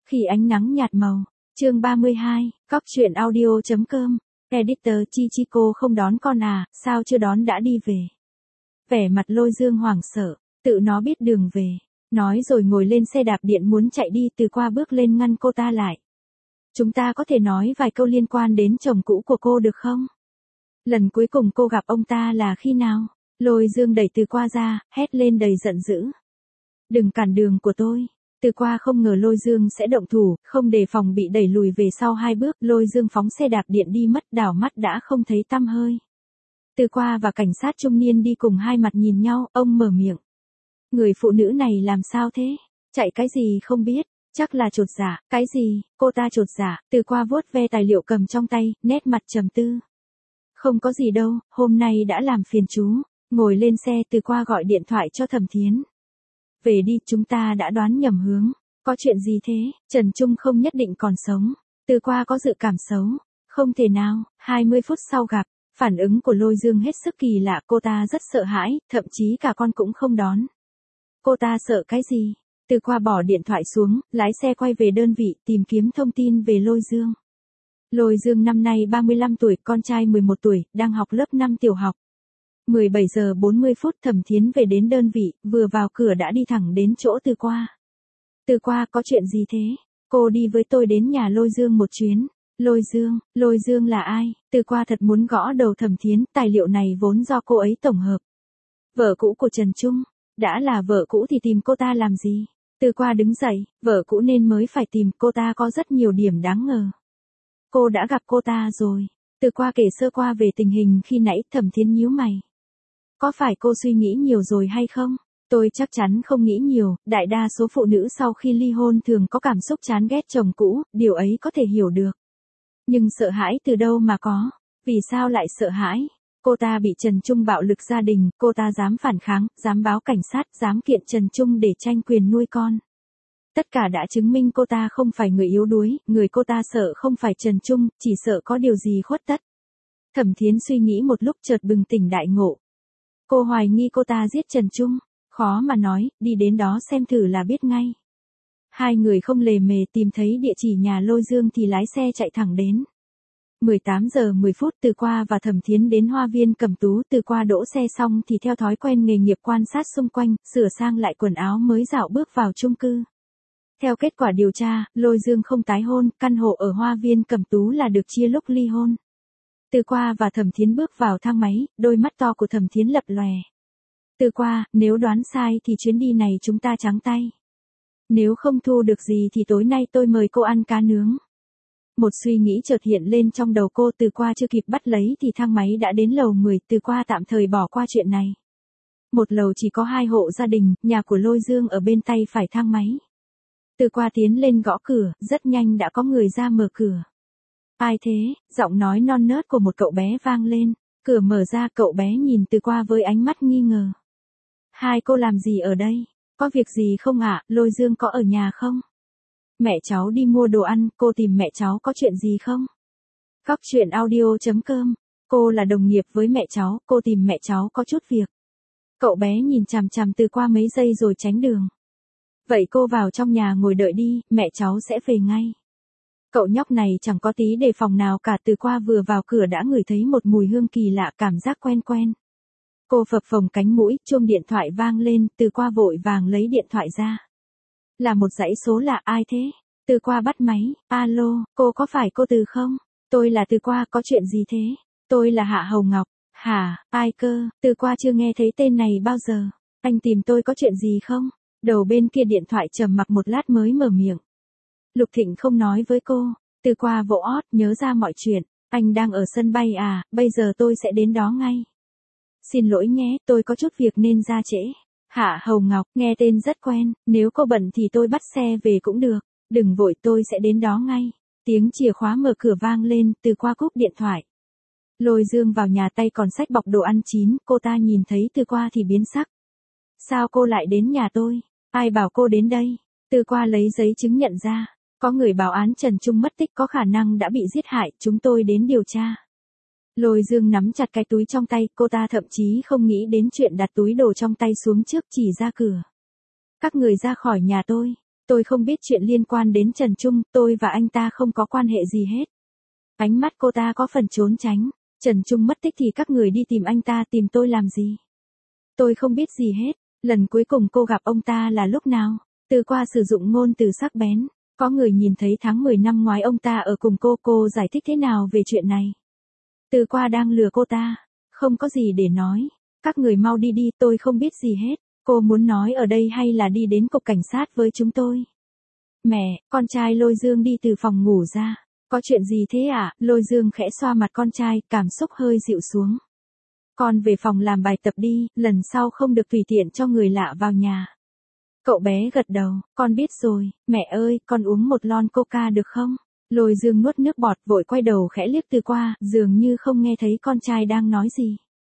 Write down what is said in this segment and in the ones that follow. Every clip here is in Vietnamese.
Khi ánh nắng nhạt màu. Chương 32, Cóc truyện audio.com. Editor Chichiko không đón con à, sao chưa đón đã đi về. Vẻ mặt Lôi Dương hoảng sợ, tự nó biết đường về. Nói rồi ngồi lên xe đạp điện muốn chạy đi, Từ Qua bước lên ngăn cô ta lại. Chúng ta có thể nói vài câu liên quan đến chồng cũ của cô được không? Lần cuối cùng cô gặp ông ta là khi nào? Lôi Dương đẩy Từ Qua ra, hét lên đầy giận dữ. Đừng cản đường của tôi. Từ Qua không ngờ Lôi Dương sẽ động thủ, không đề phòng bị đẩy lùi về sau 2 bước, Lôi Dương phóng xe đạp điện đi mất, đảo mắt đã không thấy tăm hơi. Từ Qua và cảnh sát trung niên đi cùng hai mặt nhìn nhau, ông mở miệng. Người phụ nữ này làm sao thế? Chạy cái gì không biết, chắc là chột dạ, cái gì, cô ta chột dạ, Từ Qua vuốt ve tài liệu cầm trong tay, nét mặt trầm tư. Không có gì đâu, hôm nay đã làm phiền chú. Ngồi lên xe, Từ Qua gọi điện thoại cho Thẩm Thiến. Về đi, chúng ta đã đoán nhầm hướng. Có chuyện gì thế? Trần Trung không nhất định còn sống. Từ Qua có dự cảm xấu. Không thể nào. 20 phút sau gặp. Phản ứng của Lôi Dương hết sức kỳ lạ, cô ta rất sợ hãi, thậm chí cả con cũng không đón. Cô ta sợ cái gì? Từ Qua bỏ điện thoại xuống, lái xe quay về đơn vị, tìm kiếm thông tin về Lôi Dương. Lôi Dương năm nay 35 tuổi, con trai 11 tuổi, đang học lớp 5 tiểu học. 17 giờ 40 phút Thẩm Thiến về đến đơn vị, vừa vào cửa đã đi thẳng đến chỗ Từ Qua. Từ Qua, có chuyện gì thế? Cô đi với tôi đến nhà Lôi Dương một chuyến. Lôi Dương là ai? Từ Qua thật muốn gõ đầu Thẩm Thiến, tài liệu này vốn do cô ấy tổng hợp. Vợ cũ của Trần Trung. Đã là vợ cũ thì tìm cô ta làm gì? Từ Qua đứng dậy, vợ cũ nên mới phải tìm, cô ta có rất nhiều điểm đáng ngờ. Cô đã gặp cô ta rồi. Từ Qua kể sơ qua về tình hình khi nãy, Thẩm Thiến nhíu mày. Có phải cô suy nghĩ nhiều rồi hay không? Tôi chắc chắn không nghĩ nhiều, đại đa số phụ nữ sau khi ly hôn thường có cảm xúc chán ghét chồng cũ, điều ấy có thể hiểu được. Nhưng sợ hãi từ đâu mà có? Vì sao lại sợ hãi? Cô ta bị Trần Trung bạo lực gia đình, cô ta dám phản kháng, dám báo cảnh sát, dám kiện Trần Trung để tranh quyền nuôi con. Tất cả đã chứng minh cô ta không phải người yếu đuối, người cô ta sợ không phải Trần Trung, chỉ sợ có điều gì khuất tất. Thẩm Thiến suy nghĩ một lúc chợt bừng tỉnh đại ngộ. Cô hoài nghi cô ta giết Trần Trung, khó mà nói, đi đến đó xem thử là biết ngay. Hai người không lề mề tìm thấy địa chỉ nhà Lôi Dương thì lái xe chạy thẳng đến. 18 giờ 10 phút Từ Qua và Thẩm Thiến đến Hoa Viên Cẩm Tú, Từ Qua đỗ xe xong thì theo thói quen nghề nghiệp quan sát xung quanh, sửa sang lại quần áo mới dạo bước vào chung cư. Theo kết quả điều tra, Lôi Dương không tái hôn, căn hộ ở Hoa Viên Cẩm Tú là được chia lúc ly hôn. Từ Qua và Thẩm Thiến bước vào thang máy, đôi mắt to của Thẩm Thiến lập lòe. Từ Qua, nếu đoán sai thì chuyến đi này chúng ta trắng tay. Nếu không thu được gì thì tối nay tôi mời cô ăn cá nướng. Một suy nghĩ chợt hiện lên trong đầu cô, Từ Qua chưa kịp bắt lấy thì thang máy đã đến lầu 10, Từ Qua tạm thời bỏ qua chuyện này. Một lầu chỉ có 2 hộ gia đình, nhà của Lôi Dương ở bên tay phải thang máy. Từ Qua tiến lên gõ cửa, rất nhanh đã có người ra mở cửa. Ai thế? Giọng nói non nớt của một cậu bé vang lên. Cửa mở ra, cậu bé nhìn Từ Qua với ánh mắt nghi ngờ. Hai cô làm gì ở đây? Có việc gì không ạ? Lôi Dương có ở nhà không? Mẹ cháu đi mua đồ ăn, cô tìm mẹ cháu có chuyện gì không? Cóc truyện audio.com. Cô là đồng nghiệp với mẹ cháu, cô tìm mẹ cháu có chút việc. Cậu bé nhìn chằm chằm Từ Qua mấy giây rồi tránh đường. Vậy cô vào trong nhà ngồi đợi đi, mẹ cháu sẽ về ngay. Cậu nhóc này chẳng có tí đề phòng nào cả, Từ Qua vừa vào cửa đã ngửi thấy một mùi hương kỳ lạ, cảm giác quen quen. Cô phập phồng cánh mũi, chuông điện thoại vang lên, Từ Qua vội vàng lấy điện thoại ra. Là một dãy số lạ, ai thế? Từ Qua bắt máy, alo, cô có phải cô Từ không? Tôi là Từ Qua, có chuyện gì thế? Tôi là Hạ Hồng Ngọc. Hả, ai cơ? Từ Qua chưa nghe thấy tên này bao giờ. Anh tìm tôi có chuyện gì không? Đầu bên kia điện thoại trầm mặc một lát mới mở miệng. Lục Thịnh không nói với cô. Từ Qua vỗ ót, nhớ ra mọi chuyện. Anh đang ở sân bay à, bây giờ tôi sẽ đến đó ngay. Xin lỗi nhé, tôi có chút việc nên ra trễ. Hạ Hồng Ngọc, nghe tên rất quen, nếu cô bận thì tôi bắt xe về cũng được. Đừng vội, tôi sẽ đến đó ngay. Tiếng chìa khóa mở cửa vang lên, Từ Qua cúp điện thoại. Lôi Dương vào nhà tay còn xách bọc đồ ăn chín, cô ta nhìn thấy Từ Qua thì biến sắc. Sao cô lại đến nhà tôi? Ai bảo cô đến đây? Từ Qua lấy giấy chứng nhận ra. Có người báo án Trần Trung mất tích, có khả năng đã bị giết hại, chúng tôi đến điều tra. Lôi Dương nắm chặt cái túi trong tay, cô ta thậm chí không nghĩ đến chuyện đặt túi đồ trong tay xuống trước, chỉ ra cửa. Các người ra khỏi nhà tôi. Tôi không biết chuyện liên quan đến Trần Trung, tôi và anh ta không có quan hệ gì hết. Ánh mắt cô ta có phần trốn tránh. Trần Trung mất tích thì các người đi tìm anh ta, tìm tôi làm gì? Tôi không biết gì hết. Lần cuối cùng cô gặp ông ta là lúc nào? Từ Qua sử dụng ngôn từ sắc bén. Có người nhìn thấy tháng 10 năm ngoái ông ta ở cùng cô giải thích thế nào về chuyện này? Từ Qua đang lừa cô ta. Không có gì để nói. Các người mau đi đi, tôi không biết gì hết. Cô muốn nói ở đây hay là đi đến cục cảnh sát với chúng tôi? Mẹ, con trai Lôi Dương đi từ phòng ngủ ra. Có chuyện gì thế ạ? Lôi Dương khẽ xoa mặt con trai, cảm xúc hơi dịu xuống. Con về phòng làm bài tập đi, lần sau không được tùy tiện cho người lạ vào nhà. Cậu bé gật đầu, con biết rồi, mẹ ơi, con uống một lon coca được không? Lôi Dương nuốt nước bọt vội quay đầu khẽ liếc Từ Qua, dường như không nghe thấy con trai đang nói gì.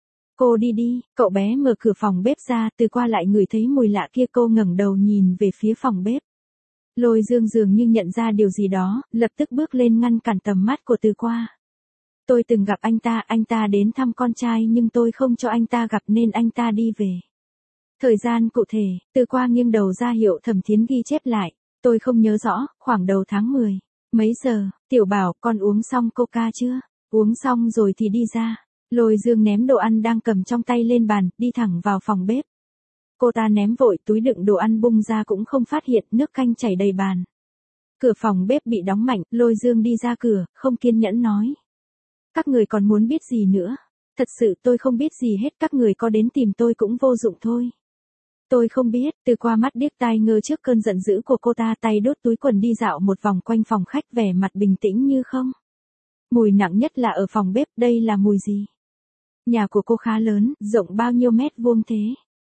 Cô đi đi, cậu bé mở cửa phòng bếp ra, Từ Qua lại ngửi thấy mùi lạ kia, cô ngẩng đầu nhìn về phía phòng bếp. Lôi Dương dường như nhận ra điều gì đó, lập tức bước lên ngăn cản tầm mắt của Từ Qua. Tôi từng gặp anh ta đến thăm con trai nhưng tôi không cho anh ta gặp nên anh ta đi về. Thời gian cụ thể, Từ Qua nghiêng đầu ra hiệu Thẩm Thiến ghi chép lại. Tôi không nhớ rõ, khoảng đầu tháng 10. Mấy giờ? Tiểu Bảo, con uống xong coca chưa? Uống xong rồi thì đi ra. Lôi Dương ném đồ ăn đang cầm trong tay lên bàn, đi thẳng vào phòng bếp. Cô ta ném vội túi đựng đồ ăn bung ra cũng không phát hiện, nước canh chảy đầy bàn. Cửa phòng bếp bị đóng mạnh, Lôi Dương đi ra cửa, không kiên nhẫn nói. Các người còn muốn biết gì nữa? Thật sự tôi không biết gì hết, các người có đến tìm tôi cũng vô dụng thôi. Tôi không biết, Từ Qua mắt điếc tai ngơ trước cơn giận dữ của cô ta, tay đốt túi quần đi dạo một vòng quanh phòng khách, vẻ mặt bình tĩnh như không. Mùi nặng nhất là ở phòng bếp, đây là mùi gì? Nhà của cô khá lớn, rộng bao nhiêu mét vuông thế?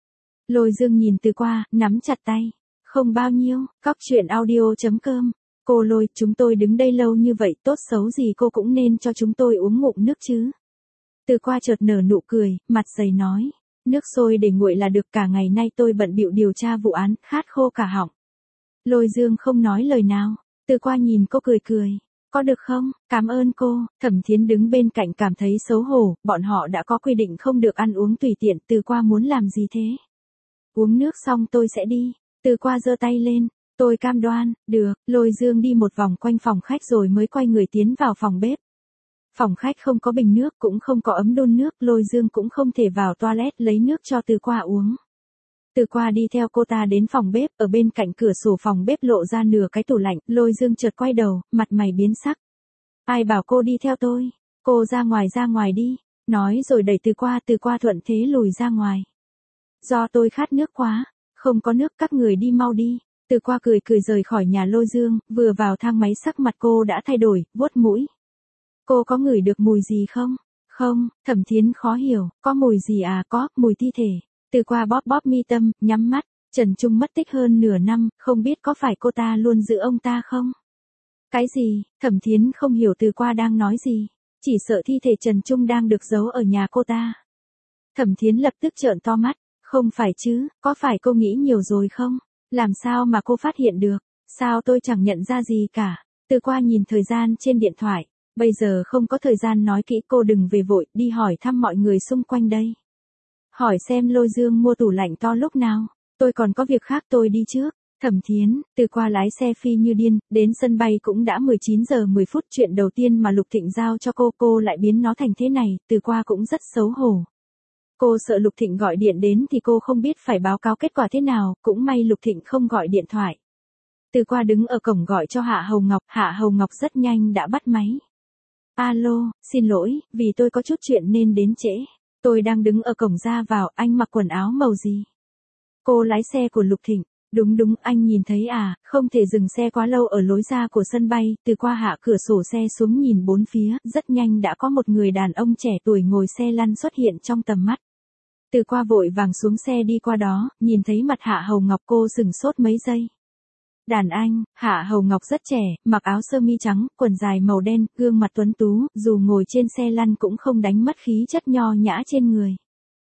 Lôi Dương nhìn Từ Qua, nắm chặt tay. Không bao nhiêu, coctruyện.audio.com. Cô Lôi, chúng tôi đứng đây lâu như vậy, tốt xấu gì cô cũng nên cho chúng tôi uống ngụm nước chứ. Từ Qua chợt nở nụ cười, mặt dày nói. Nước sôi để nguội là được, cả ngày nay tôi bận bịu điều tra vụ án, khát khô cả họng. Lôi Dương không nói lời nào. Từ Qua nhìn cô cười cười. Có được không? Cảm ơn cô. Thẩm Thiến đứng bên cạnh cảm thấy xấu hổ, bọn họ đã có quy định không được ăn uống tùy tiện, Từ Qua muốn làm gì thế? Uống nước xong tôi sẽ đi. Từ Qua giơ tay lên. Tôi cam đoan, được. Lôi Dương đi một vòng quanh phòng khách rồi mới quay người tiến vào phòng bếp. Phòng khách không có bình nước, cũng không có ấm đun nước, Lôi Dương cũng không thể vào toilet lấy nước cho Từ Qua uống. Từ Qua đi theo cô ta đến phòng bếp, ở bên cạnh cửa sổ phòng bếp lộ ra nửa cái tủ lạnh, Lôi Dương chợt quay đầu, mặt mày biến sắc. Ai bảo cô đi theo tôi? Cô ra ngoài đi. Nói rồi đẩy Từ Qua thuận thế lùi ra ngoài. Do tôi khát nước quá. Không có nước, các người đi mau đi. Từ Qua cười rời khỏi nhà Lôi Dương, vừa vào thang máy sắc mặt cô đã thay đổi, vuốt mũi. Cô có ngửi được mùi gì không? Không, Thẩm Thiến khó hiểu, có mùi gì à? Có, mùi thi thể. Từ Qua bóp mi tâm, nhắm mắt. Trần Trung mất tích hơn nửa năm, không biết có phải cô ta luôn giữ ông ta không? Cái gì? Thẩm Thiến không hiểu Từ Qua đang nói gì. Chỉ sợ thi thể Trần Trung đang được giấu ở nhà cô ta. Thẩm Thiến lập tức trợn to mắt. Không phải chứ, có phải cô nghĩ nhiều rồi không? Làm sao mà cô phát hiện được? Sao tôi chẳng nhận ra gì cả? Từ Qua nhìn thời gian trên điện thoại. Bây giờ không có thời gian nói kỹ, cô đừng về vội, đi hỏi thăm mọi người xung quanh đây. Hỏi xem Lôi Dương mua tủ lạnh to lúc nào. Tôi còn có việc khác, tôi đi trước. Thẩm Thiến, Từ Qua lái xe phi như điên, đến sân bay cũng đã 19 giờ 10 phút. Chuyện đầu tiên mà Lục Thịnh giao cho cô lại biến nó thành thế này, Từ Qua cũng rất xấu hổ. Cô sợ Lục Thịnh gọi điện đến thì cô không biết phải báo cáo kết quả thế nào, cũng may Lục Thịnh không gọi điện thoại. Từ Qua đứng ở cổng gọi cho Hạ Hầu Ngọc rất nhanh đã bắt máy. Alo, xin lỗi, vì tôi có chút chuyện nên đến trễ. Tôi đang đứng ở cổng ra vào, anh mặc quần áo màu gì? Cô lái xe của Lục Thịnh. Đúng, anh nhìn thấy à, không thể dừng xe quá lâu ở lối ra của sân bay. Từ Qua hạ cửa sổ xe xuống nhìn bốn phía, rất nhanh đã có một người đàn ông trẻ tuổi ngồi xe lăn xuất hiện trong tầm mắt. Từ Qua vội vàng xuống xe đi qua đó, nhìn thấy mặt Hạ Hầu Ngọc cô sừng sốt mấy giây. Đàn anh, Hạ Hầu Ngọc rất trẻ, mặc áo sơ mi trắng, quần dài màu đen, gương mặt tuấn tú, dù ngồi trên xe lăn cũng không đánh mất khí chất nho nhã trên người.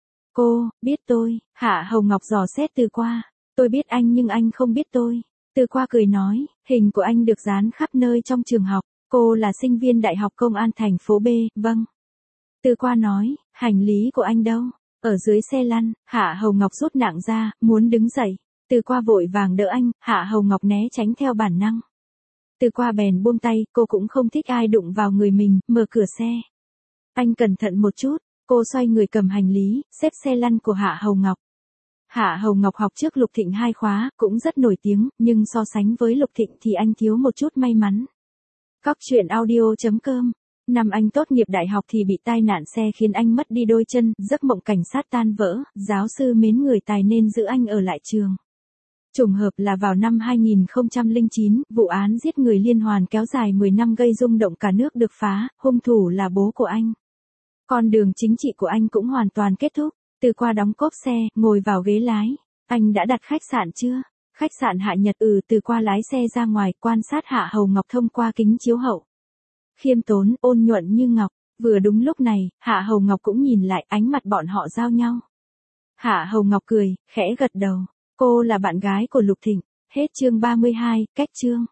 Cô, biết tôi, Hạ Hầu Ngọc dò xét Từ Qua. Tôi biết anh nhưng anh không biết tôi. Từ Qua cười nói, hình của anh được dán khắp nơi trong trường học. Cô là sinh viên Đại học Công an thành phố B, vâng. Từ Qua nói, hành lý của anh đâu? Ở dưới xe lăn. Hạ Hầu Ngọc rút nạng ra, muốn đứng dậy. Từ Qua vội vàng đỡ anh, Hạ Hầu Ngọc né tránh theo bản năng. Từ Qua bèn buông tay, cô cũng không thích ai đụng vào người mình, mở cửa xe. Anh cẩn thận một chút, cô xoay người cầm hành lý, xếp xe lăn của Hạ Hầu Ngọc. Hạ Hầu Ngọc học trước Lục Thịnh 2 khóa, cũng rất nổi tiếng, nhưng so sánh với Lục Thịnh thì anh thiếu một chút may mắn. Cóc truyện audio.com. Năm anh tốt nghiệp đại học thì bị tai nạn xe khiến anh mất đi đôi chân, giấc mộng cảnh sát tan vỡ, giáo sư mến người tài nên giữ anh ở lại trường. Trùng hợp là vào năm 2009, vụ án giết người liên hoàn kéo dài 10 năm gây rung động cả nước được phá, hung thủ là bố của anh. Con đường chính trị của anh cũng hoàn toàn kết thúc. Từ Qua đóng cốp xe, ngồi vào ghế lái. Anh đã đặt khách sạn chưa? Khách sạn Hạ Nhật. Từ Qua lái xe ra ngoài, quan sát Hạ Hầu Ngọc thông qua kính chiếu hậu. Khiêm tốn, ôn nhuận như ngọc. Vừa đúng lúc này, Hạ Hầu Ngọc cũng nhìn lại, ánh mặt bọn họ giao nhau. Hạ Hầu Ngọc cười, khẽ gật đầu. Cô là bạn gái của Lục Thịnh. Hết chương 32, cách chương.